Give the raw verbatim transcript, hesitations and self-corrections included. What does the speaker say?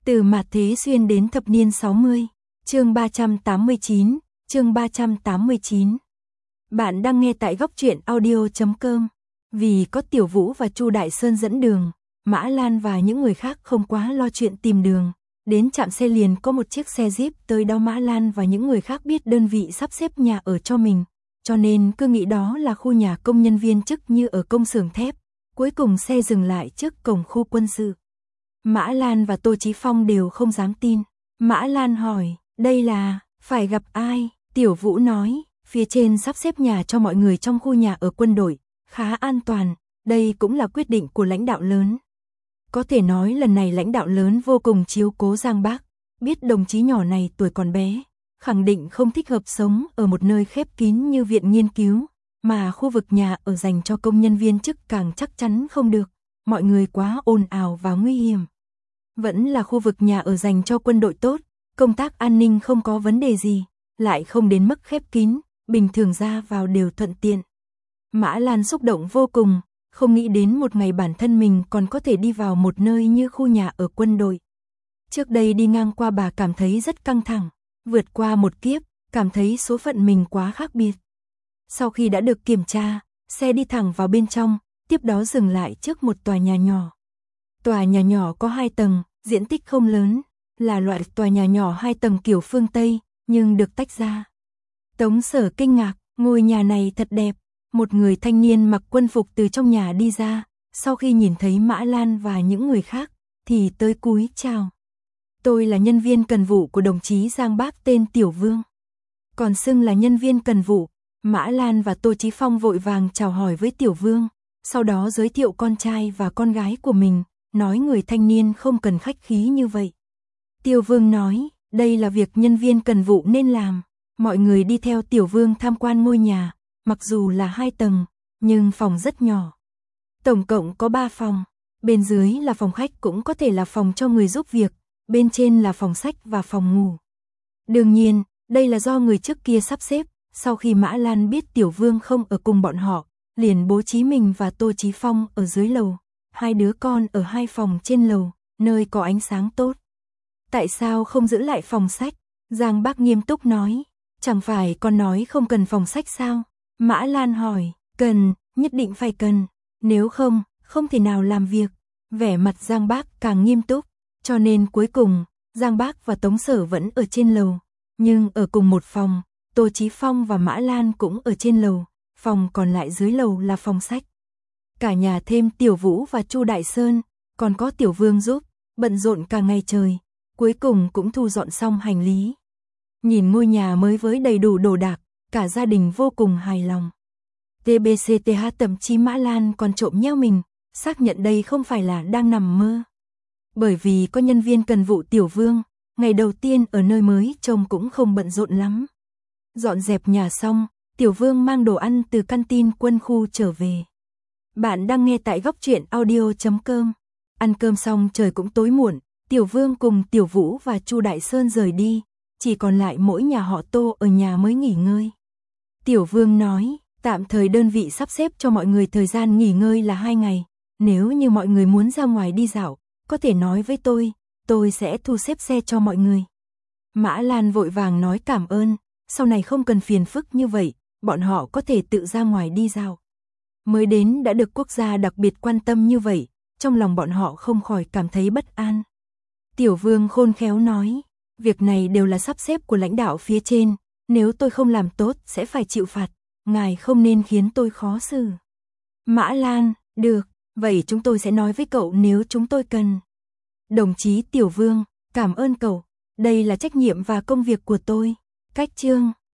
Từ mạt thế xuyên đến thập niên sáu mươi, chương ba trăm tám mươi chín, chương ba trăm tám mươi chín. Bạn đang nghe tại góc truyện audio chấm com. Vì có Tiểu Vũ và Chu Đại Sơn dẫn đường, Mã Lan và những người khác không quá lo chuyện tìm đường. Đến trạm xe liền có một chiếc xe Jeep tới đó. Mã Lan và những người khác biết đơn vị sắp xếp nhà ở cho mình, cho nên cứ nghĩ đó là khu nhà công nhân viên chức như ở công xưởng thép. Cuối cùng xe dừng lại trước cổng khu quân sự. Mã Lan và Tô Chí Phong đều không dám tin. Mã Lan hỏi, đây là, phải gặp ai? Tiểu Vũ nói, phía trên sắp xếp nhà cho mọi người trong khu nhà ở quân đội, khá an toàn, đây cũng là quyết định của lãnh đạo lớn. Có thể nói lần này lãnh đạo lớn vô cùng chiếu cố Giang Bác, biết đồng chí nhỏ này tuổi còn bé, khẳng định không thích hợp sống ở một nơi khép kín như viện nghiên cứu, mà khu vực nhà ở dành cho công nhân viên chức càng chắc chắn không được, mọi người quá ồn ào và nguy hiểm. Vẫn là khu vực nhà ở dành cho quân đội tốt, công tác an ninh không có vấn đề gì, lại không đến mức khép kín, bình thường ra vào đều thuận tiện. Mã Lan xúc động vô cùng, không nghĩ đến một ngày bản thân mình còn có thể đi vào một nơi như khu nhà ở quân đội. Trước đây đi ngang qua bà cảm thấy rất căng thẳng, vượt qua một kiếp, cảm thấy số phận mình quá khác biệt. Sau khi đã được kiểm tra, xe đi thẳng vào bên trong, tiếp đó dừng lại trước một tòa nhà nhỏ. Tòa nhà nhỏ có hai tầng, diện tích không lớn, là loại tòa nhà nhỏ hai tầng kiểu phương Tây, nhưng được tách ra. Tống Sở kinh ngạc, ngôi nhà này thật đẹp. Một người thanh niên mặc quân phục từ trong nhà đi ra, sau khi nhìn thấy Mã Lan và những người khác, thì tới cúi chào. Tôi là nhân viên cần vụ của đồng chí Giang Bác tên Tiểu Vương. Còn xưng là nhân viên cần vụ, Mã Lan và Tô Chí Phong vội vàng chào hỏi với Tiểu Vương, sau đó giới thiệu con trai và con gái của mình, nói người thanh niên không cần khách khí như vậy. Tiểu Vương nói, đây là việc nhân viên cần vụ nên làm. Mọi người đi theo Tiểu Vương tham quan ngôi nhà, mặc dù là hai tầng, nhưng phòng rất nhỏ. Tổng cộng có ba phòng, bên dưới là phòng khách cũng có thể là phòng cho người giúp việc, bên trên là phòng sách và phòng ngủ. Đương nhiên, đây là do người trước kia sắp xếp, sau khi Mã Lan biết Tiểu Vương không ở cùng bọn họ, liền bố trí mình và Tô Chí Phong ở dưới lầu, hai đứa con ở hai phòng trên lầu, nơi có ánh sáng tốt. Tại sao không giữ lại phòng sách? Giang Bác nghiêm túc nói, chẳng phải con nói không cần phòng sách sao? Mã Lan hỏi, cần, nhất định phải cần, nếu không, không thể nào làm việc. Vẻ mặt Giang Bác càng nghiêm túc, cho nên cuối cùng, Giang Bác và Tống Sở vẫn ở trên lầu, nhưng ở cùng một phòng, Tô Chí Phong và Mã Lan cũng ở trên lầu, phòng còn lại dưới lầu là phòng sách. Cả nhà thêm Tiểu Vũ và Chu Đại Sơn, còn có Tiểu Vương giúp, bận rộn cả ngày trời, cuối cùng cũng thu dọn xong hành lý. Nhìn ngôi nhà mới với đầy đủ đồ đạc, cả gia đình vô cùng hài lòng. tê bê xê tê hát thậm chí Mã Lan còn trộm nheo mình, xác nhận đây không phải là đang nằm mơ. Bởi vì có nhân viên cần vụ Tiểu Vương, ngày đầu tiên ở nơi mới trông cũng không bận rộn lắm. Dọn dẹp nhà xong, Tiểu Vương mang đồ ăn từ canteen quân khu trở về. Bạn đang nghe tại góc truyện audio chấm com. Ăn cơm xong trời cũng tối muộn, Tiểu Vương cùng Tiểu Vũ và Chu Đại Sơn rời đi, chỉ còn lại mỗi nhà họ Tô ở nhà mới nghỉ ngơi. Tiểu Vương nói, tạm thời đơn vị sắp xếp cho mọi người thời gian nghỉ ngơi là hai ngày, nếu như mọi người muốn ra ngoài đi dạo, có thể nói với tôi, tôi sẽ thu xếp xe cho mọi người. Mã Lan vội vàng nói cảm ơn, sau này không cần phiền phức như vậy, bọn họ có thể tự ra ngoài đi dạo. Mới đến đã được quốc gia đặc biệt quan tâm như vậy, trong lòng bọn họ không khỏi cảm thấy bất an. Tiểu Vương khôn khéo nói, việc này đều là sắp xếp của lãnh đạo phía trên, nếu tôi không làm tốt sẽ phải chịu phạt, ngài không nên khiến tôi khó xử. Mã Lan, được, vậy chúng tôi sẽ nói với cậu nếu chúng tôi cần. Đồng chí Tiểu Vương, cảm ơn cậu, đây là trách nhiệm và công việc của tôi. Cách chương